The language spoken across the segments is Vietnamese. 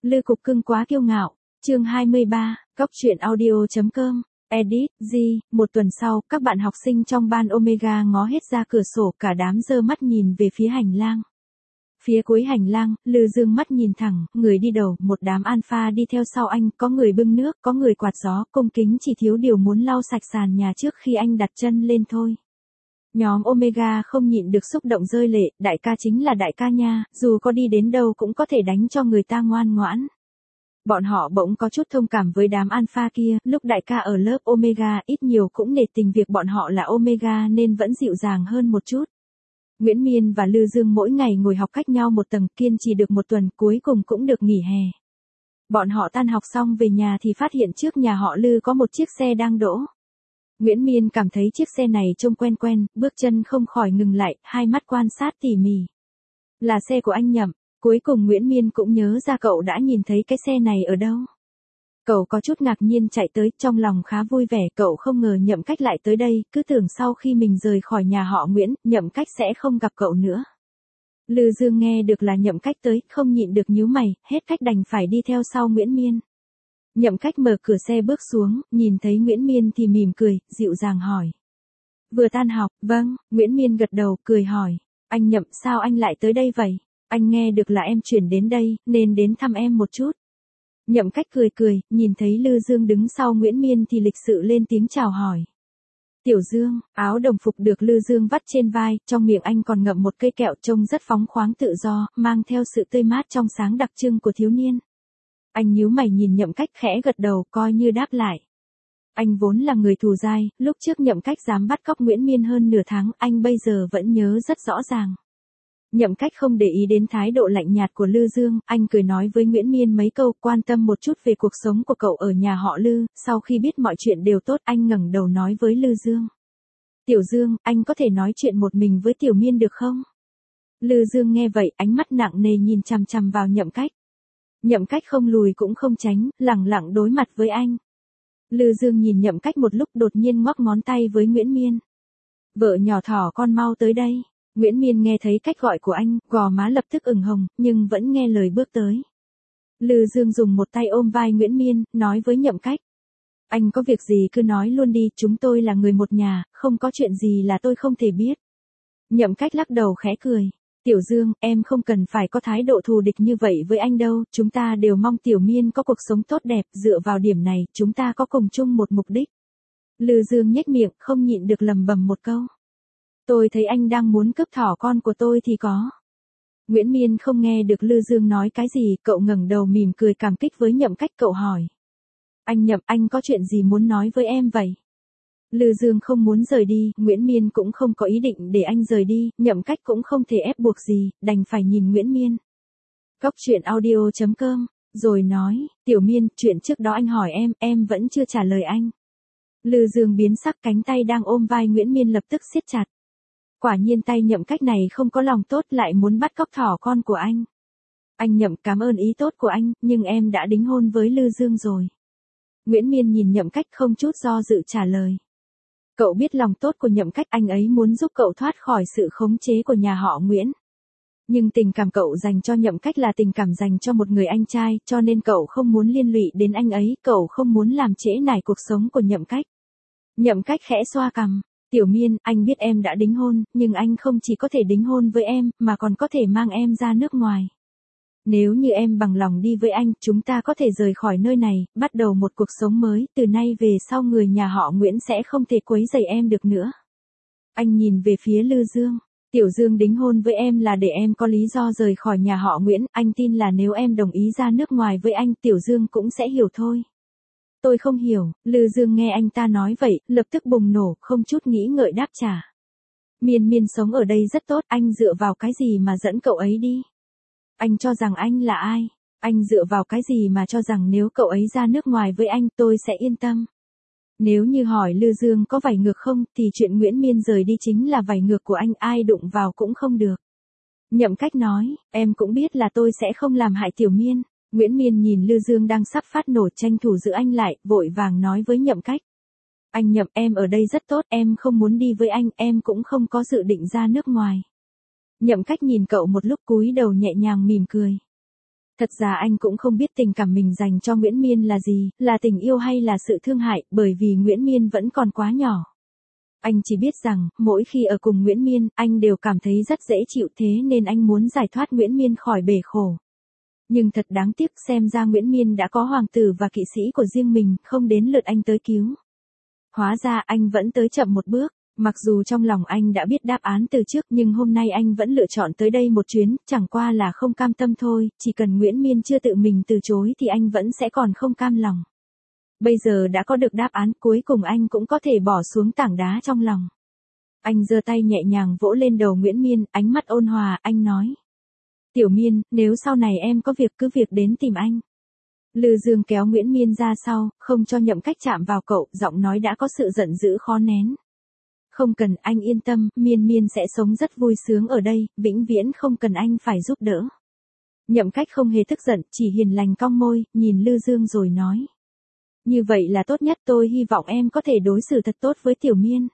Lư Cục Cưng quá kiêu ngạo. Chương 23, Cóc truyện audio.com. Edit, G. Một tuần sau, các bạn học sinh trong ban Omega ngó hết ra cửa sổ, cả đám giơ mắt nhìn về phía hành lang. Phía cuối hành lang, Lư dương mắt nhìn thẳng, người đi đầu, một đám alpha đi theo sau anh, có người bưng nước, có người quạt gió, cung kính chỉ thiếu điều muốn lau sạch sàn nhà trước khi anh đặt chân lên thôi. Nhóm Omega không nhịn được xúc động rơi lệ, đại ca chính là đại ca nha, dù có đi đến đâu cũng có thể đánh cho người ta ngoan ngoãn. Bọn họ bỗng có chút thông cảm với đám alpha kia, lúc đại ca ở lớp Omega ít nhiều cũng nể tình việc bọn họ là Omega nên vẫn dịu dàng hơn một chút. Nguyễn Miên và Lư Dương mỗi ngày ngồi học cách nhau một tầng, kiên trì được một tuần, cuối cùng cũng được nghỉ hè. Bọn họ tan học xong về nhà thì phát hiện trước nhà họ Lư có một chiếc xe đang đỗ. Nguyễn Miên cảm thấy chiếc xe này trông quen quen, bước chân không khỏi ngừng lại, hai mắt quan sát tỉ mỉ. Là xe của anh Nhậm. Cuối cùng Nguyễn Miên cũng nhớ ra cậu đã nhìn thấy cái xe này ở đâu. Cậu có chút ngạc nhiên chạy tới, trong lòng khá vui vẻ, cậu không ngờ Nhậm Cách lại tới đây, cứ tưởng sau khi mình rời khỏi nhà họ Nguyễn, Nhậm Cách sẽ không gặp cậu nữa. Lư Dương nghe được là Nhậm Cách tới, không nhịn được nhíu mày, hết cách đành phải đi theo sau Nguyễn Miên. Nhậm Cách mở cửa xe bước xuống, nhìn thấy Nguyễn Miên thì mỉm cười, dịu dàng hỏi. Vừa tan học, vâng, Nguyễn Miên gật đầu, cười hỏi. Anh Nhậm, sao anh lại tới đây vậy? Anh nghe được là em chuyển đến đây, nên đến thăm em một chút. Nhậm Cách cười, nhìn thấy Lư Dương đứng sau Nguyễn Miên thì lịch sự lên tiếng chào hỏi. Tiểu Dương, áo đồng phục được Lư Dương vắt trên vai, trong miệng anh còn ngậm một cây kẹo trông rất phóng khoáng tự do, mang theo sự tươi mát trong sáng đặc trưng của thiếu niên. Anh nhíu mày nhìn Nhậm Cách khẽ gật đầu coi như đáp lại. Anh vốn là người thù dai, lúc trước Nhậm Cách dám bắt cóc Nguyễn Miên hơn nửa tháng, anh bây giờ vẫn nhớ rất rõ ràng. Nhậm Cách không để ý đến thái độ lạnh nhạt của Lư Dương, anh cười nói với Nguyễn Miên mấy câu, quan tâm một chút về cuộc sống của cậu ở nhà họ Lư, sau khi biết mọi chuyện đều tốt, anh ngẩng đầu nói với Lư Dương. Tiểu Dương, anh có thể nói chuyện một mình với Tiểu Miên được không? Lư Dương nghe vậy, ánh mắt nặng nề nhìn chằm chằm vào Nhậm Cách. Nhậm Cách không lùi cũng không tránh, lẳng lặng đối mặt với anh. Lư Dương nhìn Nhậm Cách một lúc, đột nhiên ngoắc ngón tay với Nguyễn Miên. Vợ nhỏ thỏ con mau tới đây. Nguyễn Miên nghe thấy cách gọi của anh, gò má lập tức ửng hồng, nhưng vẫn nghe lời bước tới. Lư Dương dùng một tay ôm vai Nguyễn Miên, nói với Nhậm Cách. Anh có việc gì cứ nói luôn đi, chúng tôi là người một nhà, không có chuyện gì là tôi không thể biết. Nhậm Cách lắc đầu khẽ cười. Tiểu Dương, em không cần phải có thái độ thù địch như vậy với anh đâu, chúng ta đều mong Tiểu Miên có cuộc sống tốt đẹp, dựa vào điểm này, chúng ta có cùng chung một mục đích. Lư Dương nhếch miệng, không nhịn được lầm bầm một câu. Tôi thấy anh đang muốn cướp thỏ con của tôi thì có. Nguyễn Miên không nghe được Lư Dương nói cái gì, cậu ngẩng đầu mỉm cười cảm kích với Nhậm Cách, cậu hỏi. Anh Nhậm, anh có chuyện gì muốn nói với em vậy? Lư Dương không muốn rời đi, Nguyễn Miên cũng không có ý định để anh rời đi, Nhậm Cách cũng không thể ép buộc gì, đành phải nhìn Nguyễn Miên. Cóc truyện audio.com, rồi nói, Tiểu Miên, chuyện trước đó anh hỏi em vẫn chưa trả lời anh. Lư Dương biến sắc, cánh tay đang ôm vai Nguyễn Miên lập tức siết chặt. Quả nhiên tay Nhậm Cách này không có lòng tốt, lại muốn bắt cóc thỏ con của anh. Anh Nhậm, cảm ơn ý tốt của anh, nhưng em đã đính hôn với Lư Dương rồi. Nguyễn Miên nhìn Nhậm Cách không chút do dự trả lời. Cậu biết lòng tốt của Nhậm Cách, anh ấy muốn giúp cậu thoát khỏi sự khống chế của nhà họ Nguyễn. Nhưng tình cảm cậu dành cho Nhậm Cách là tình cảm dành cho một người anh trai, cho nên cậu không muốn liên lụy đến anh ấy, cậu không muốn làm trễ nải cuộc sống của Nhậm Cách. Nhậm Cách khẽ xoa cằm. Tiểu Miên, anh biết em đã đính hôn, nhưng anh không chỉ có thể đính hôn với em, mà còn có thể mang em ra nước ngoài. Nếu như em bằng lòng đi với anh, chúng ta có thể rời khỏi nơi này, bắt đầu một cuộc sống mới, từ nay về sau người nhà họ Nguyễn sẽ không thể quấy rầy em được nữa. Anh nhìn về phía Lư Dương. Tiểu Dương đính hôn với em là để em có lý do rời khỏi nhà họ Nguyễn, anh tin là nếu em đồng ý ra nước ngoài với anh, Tiểu Dương cũng sẽ hiểu thôi. Tôi không hiểu, Lư Dương nghe anh ta nói vậy, lập tức bùng nổ, không chút nghĩ ngợi đáp trả. Miên sống ở đây rất tốt, anh dựa vào cái gì mà dẫn cậu ấy đi? Anh cho rằng anh là ai? Anh dựa vào cái gì mà cho rằng nếu cậu ấy ra nước ngoài với anh tôi sẽ yên tâm? Nếu như hỏi Lư Dương có vảy ngược không, thì chuyện Nguyễn Miên rời đi chính là vảy ngược của anh, ai đụng vào cũng không được. Nhậm Cách nói, em cũng biết là tôi sẽ không làm hại Tiểu Miên. Nguyễn Miên nhìn Lư Dương đang sắp phát nổ, tranh thủ giữ anh lại, vội vàng nói với Nhậm Cách. Anh Nhậm, em ở đây rất tốt, em không muốn đi với anh, em cũng không có dự định ra nước ngoài. Nhậm Cách nhìn cậu một lúc cúi đầu nhẹ nhàng mỉm cười. Thật ra anh cũng không biết tình cảm mình dành cho Nguyễn Miên là gì, là tình yêu hay là sự thương hại, bởi vì Nguyễn Miên vẫn còn quá nhỏ. Anh chỉ biết rằng, mỗi khi ở cùng Nguyễn Miên, anh đều cảm thấy rất dễ chịu, thế nên anh muốn giải thoát Nguyễn Miên khỏi bể khổ. Nhưng thật đáng tiếc, xem ra Nguyễn Miên đã có hoàng tử và kỵ sĩ của riêng mình, không đến lượt anh tới cứu. Hóa ra anh vẫn tới chậm một bước. Mặc dù trong lòng anh đã biết đáp án từ trước, nhưng hôm nay anh vẫn lựa chọn tới đây một chuyến, chẳng qua là không cam tâm thôi, chỉ cần Nguyễn Miên chưa tự mình từ chối thì anh vẫn sẽ còn không cam lòng. Bây giờ đã có được đáp án, cuối cùng anh cũng có thể bỏ xuống tảng đá trong lòng. Anh giơ tay nhẹ nhàng vỗ lên đầu Nguyễn Miên, ánh mắt ôn hòa, anh nói. Tiểu Miên, nếu sau này em có việc cứ việc đến tìm anh. Lư Dương kéo Nguyễn Miên ra sau, không cho Nhậm Cách chạm vào cậu, giọng nói đã có sự giận dữ khó nén. Không cần, anh yên tâm, Miên Miên sẽ sống rất vui sướng ở đây, vĩnh viễn không cần anh phải giúp đỡ. Nhậm Cách không hề tức giận, chỉ hiền lành cong môi, nhìn Lư Dương rồi nói. Như vậy là tốt nhất, tôi hy vọng em có thể đối xử thật tốt với Tiểu Miên.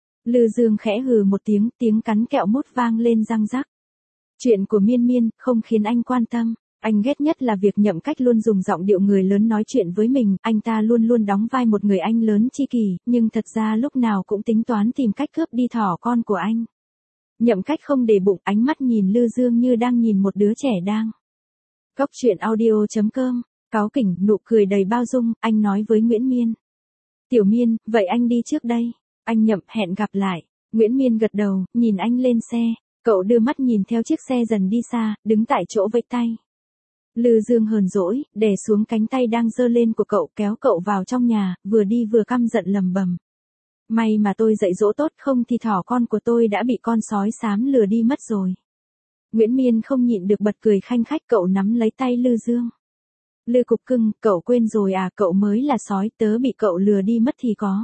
Lư Dương khẽ hừ một tiếng, tiếng cắn kẹo mút vang lên răng rắc. Chuyện của Miên Miên không khiến anh quan tâm. Anh ghét nhất là việc Nhậm Cách luôn dùng giọng điệu người lớn nói chuyện với mình, anh ta luôn luôn đóng vai một người anh lớn tri kỷ, nhưng thật ra lúc nào cũng tính toán tìm cách cướp đi thỏ con của anh. Nhậm Cách không để bụng, ánh mắt nhìn Lư Dương như đang nhìn một đứa trẻ đang. Cóc truyện audio.com, cáu kỉnh, nụ cười đầy bao dung, anh nói với Nguyễn Miên. Tiểu Miên, vậy anh đi trước đây. Anh Nhậm, hẹn gặp lại. Nguyễn Miên gật đầu, nhìn anh lên xe. Cậu đưa mắt nhìn theo chiếc xe dần đi xa, đứng tại chỗ vẫy tay. Lư Dương hờn dỗi, đè xuống cánh tay đang giơ lên của cậu, kéo cậu vào trong nhà, vừa đi vừa căm giận lầm bầm. May mà tôi dạy dỗ tốt, không thì thỏ con của tôi đã bị con sói xám lừa đi mất rồi. Nguyễn Miên không nhịn được bật cười khanh khách, cậu nắm lấy tay Lư Dương. Lư cục cưng, cậu quên rồi à, cậu mới là sói, tớ bị cậu lừa đi mất thì có.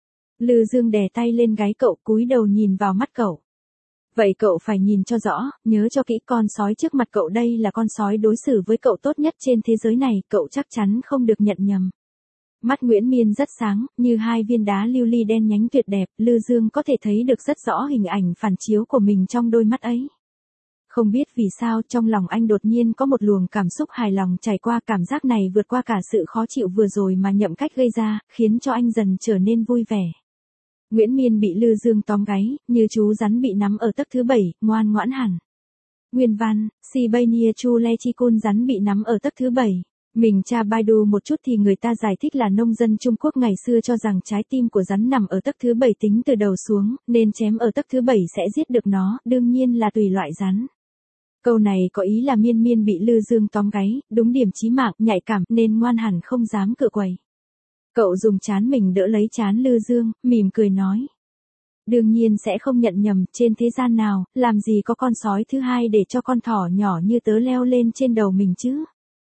Lư Dương đè tay lên gáy cậu, cúi đầu nhìn vào mắt cậu. Vậy cậu phải nhìn cho rõ, nhớ cho kỹ, con sói trước mặt cậu đây là con sói đối xử với cậu tốt nhất trên thế giới này, cậu chắc chắn không được nhận nhầm. Mắt Nguyễn Miên rất sáng, như hai viên đá lưu ly đen nhánh tuyệt đẹp, Lư Dương có thể thấy được rất rõ hình ảnh phản chiếu của mình trong đôi mắt ấy. Không biết vì sao trong lòng anh đột nhiên có một luồng cảm xúc hài lòng trải qua, cảm giác này vượt qua cả sự khó chịu vừa rồi mà Nhậm Cách gây ra, khiến cho anh dần trở nên vui vẻ. Nguyễn Miên bị Lư Dương tóm gáy, như chú rắn bị nắm ở tấc thứ 7, ngoan ngoãn hẳn. Nguyên văn, Sibania Chu Le Chi Kun, rắn bị nắm ở tấc thứ 7. Mình tra Baidu một chút thì người ta giải thích là nông dân Trung Quốc ngày xưa cho rằng trái tim của rắn nằm ở tấc thứ 7 tính từ đầu xuống, nên chém ở tấc thứ 7 sẽ giết được nó, đương nhiên là tùy loại rắn. Câu này có ý là Miên Miên bị Lư Dương tóm gáy, đúng điểm chí mạng, nhạy cảm, nên ngoan hẳn không dám cựa quậy. Cậu dùng trán mình đỡ lấy trán Lư Dương, mỉm cười nói. Đương nhiên sẽ không nhận nhầm, trên thế gian nào, làm gì có con sói thứ hai để cho con thỏ nhỏ như tớ leo lên trên đầu mình chứ.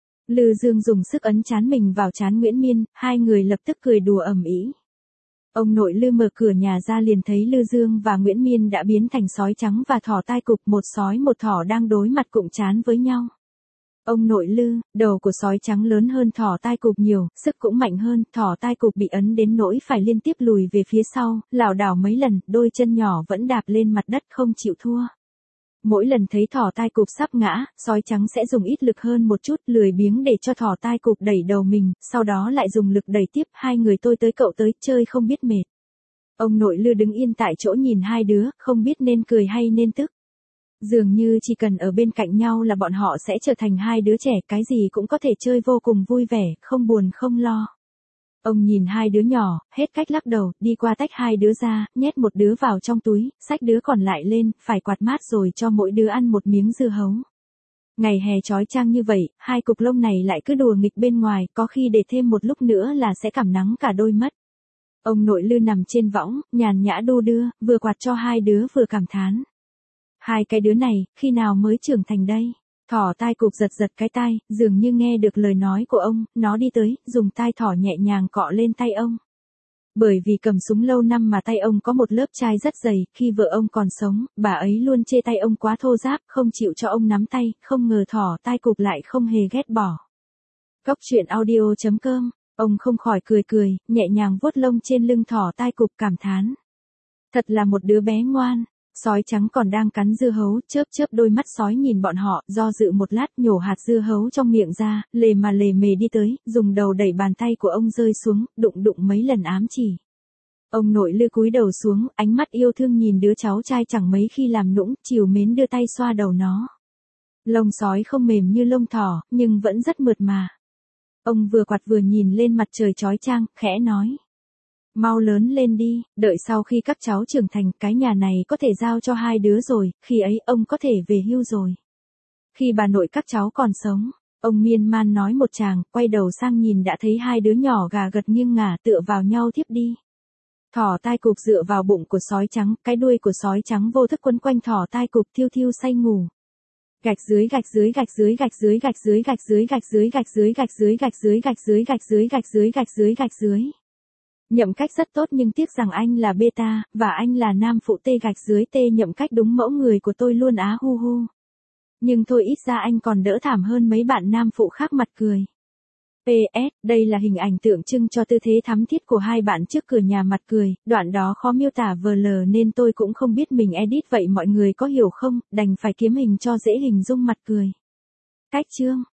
Lư Dương dùng sức ấn trán mình vào trán Nguyễn Miên, hai người lập tức cười đùa ầm ĩ. Ông nội Lư mở cửa nhà ra liền thấy Lư Dương và Nguyễn Miên đã biến thành sói trắng và thỏ tai cụp, một sói một thỏ đang đối mặt cụm trán với nhau. Ông nội Lư, đầu của sói trắng lớn hơn thỏ tai cụp nhiều, sức cũng mạnh hơn, thỏ tai cụp bị ấn đến nỗi phải liên tiếp lùi về phía sau, lảo đảo mấy lần, đôi chân nhỏ vẫn đạp lên mặt đất không chịu thua. Mỗi lần thấy thỏ tai cụp sắp ngã, sói trắng sẽ dùng ít lực hơn một chút, lười biếng để cho thỏ tai cụp đẩy đầu mình, sau đó lại dùng lực đẩy tiếp, hai người tôi tới cậu tới, chơi không biết mệt. Ông nội Lư đứng yên tại chỗ nhìn hai đứa, không biết nên cười hay nên tức. Dường như chỉ cần ở bên cạnh nhau là bọn họ sẽ trở thành hai đứa trẻ, cái gì cũng có thể chơi vô cùng vui vẻ, không buồn không lo. Ông nhìn hai đứa nhỏ, hết cách lắc đầu, đi qua tách hai đứa ra, nhét một đứa vào trong túi, xách đứa còn lại lên, phải quạt mát rồi cho mỗi đứa ăn một miếng dưa hấu. Ngày hè chói chang như vậy, hai cục lông này lại cứ đùa nghịch bên ngoài, có khi để thêm một lúc nữa là sẽ cảm nắng cả đôi mất. Ông nội Lư nằm trên võng, nhàn nhã đu đưa, vừa quạt cho hai đứa vừa cảm thán. Hai cái đứa này, khi nào mới trưởng thành đây? Thỏ tai cụp giật giật cái tai, dường như nghe được lời nói của ông, nó đi tới, dùng tai thỏ nhẹ nhàng cọ lên tay ông. Bởi vì cầm súng lâu năm mà tay ông có một lớp chai rất dày, khi vợ ông còn sống, bà ấy luôn chê tay ông quá thô ráp, không chịu cho ông nắm tay, không ngờ thỏ tai cụp lại không hề ghét bỏ. Cóc truyện audio.com, ông không khỏi cười cười, nhẹ nhàng vuốt lông trên lưng thỏ tai cụp cảm thán. Thật là một đứa bé ngoan. Sói trắng còn đang cắn dưa hấu, chớp chớp đôi mắt sói nhìn bọn họ, do dự một lát nhổ hạt dưa hấu trong miệng ra, lề mà lề mề đi tới, dùng đầu đẩy bàn tay của ông rơi xuống, đụng đụng mấy lần ám chỉ. Ông nội Lư cúi đầu xuống, ánh mắt yêu thương nhìn đứa cháu trai chẳng mấy khi làm nũng, trìu mến đưa tay xoa đầu nó. Lông sói không mềm như lông thỏ, nhưng vẫn rất mượt mà. Ông vừa quạt vừa nhìn lên mặt trời chói chang, khẽ nói. Mau lớn lên đi, đợi sau khi các cháu trưởng thành, cái nhà này có thể giao cho hai đứa rồi, khi ấy ông có thể về hưu rồi. Khi bà nội các cháu còn sống, ông miên man nói một tràng, quay đầu sang nhìn đã thấy hai đứa nhỏ gà gật nghiêng ngả tựa vào nhau thiếp đi. Thỏ tai cụp dựa vào bụng của sói trắng, cái đuôi của sói trắng vô thức quấn quanh thỏ tai cụp thiêu thiêu say ngủ. Gạch dưới gạch dưới gạch dưới gạch dưới gạch dưới gạch dưới gạch dưới gạch dưới gạch dưới gạch dưới gạch dưới gạch dưới gạch dưới gạch dưới gạch dưới. Nhậm Cách rất tốt nhưng tiếc rằng anh là beta, và anh là nam phụ tê gạch dưới tê. Nhậm Cách đúng mẫu người của tôi luôn á hu hu. Nhưng thôi ít ra anh còn đỡ thảm hơn mấy bạn nam phụ khác mặt cười. PS, đây là hình ảnh tượng trưng cho tư thế thắm thiết của hai bạn trước cửa nhà mặt cười, đoạn đó khó miêu tả vờ lờ nên tôi cũng không biết mình edit vậy mọi người có hiểu không, đành phải kiếm hình cho dễ hình dung mặt cười. Cách chương